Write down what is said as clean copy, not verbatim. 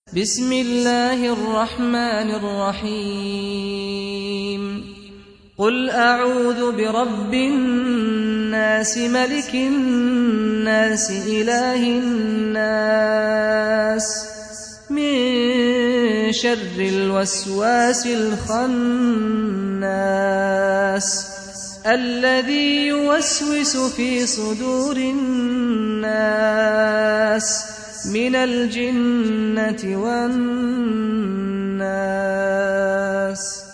بسم الله الرحمن الرحيم قل أعوذ برب الناس ملك الناس إله الناس من شر الوسواس الخناس الذي يوسوس في صدور الناس من الجنة والناس.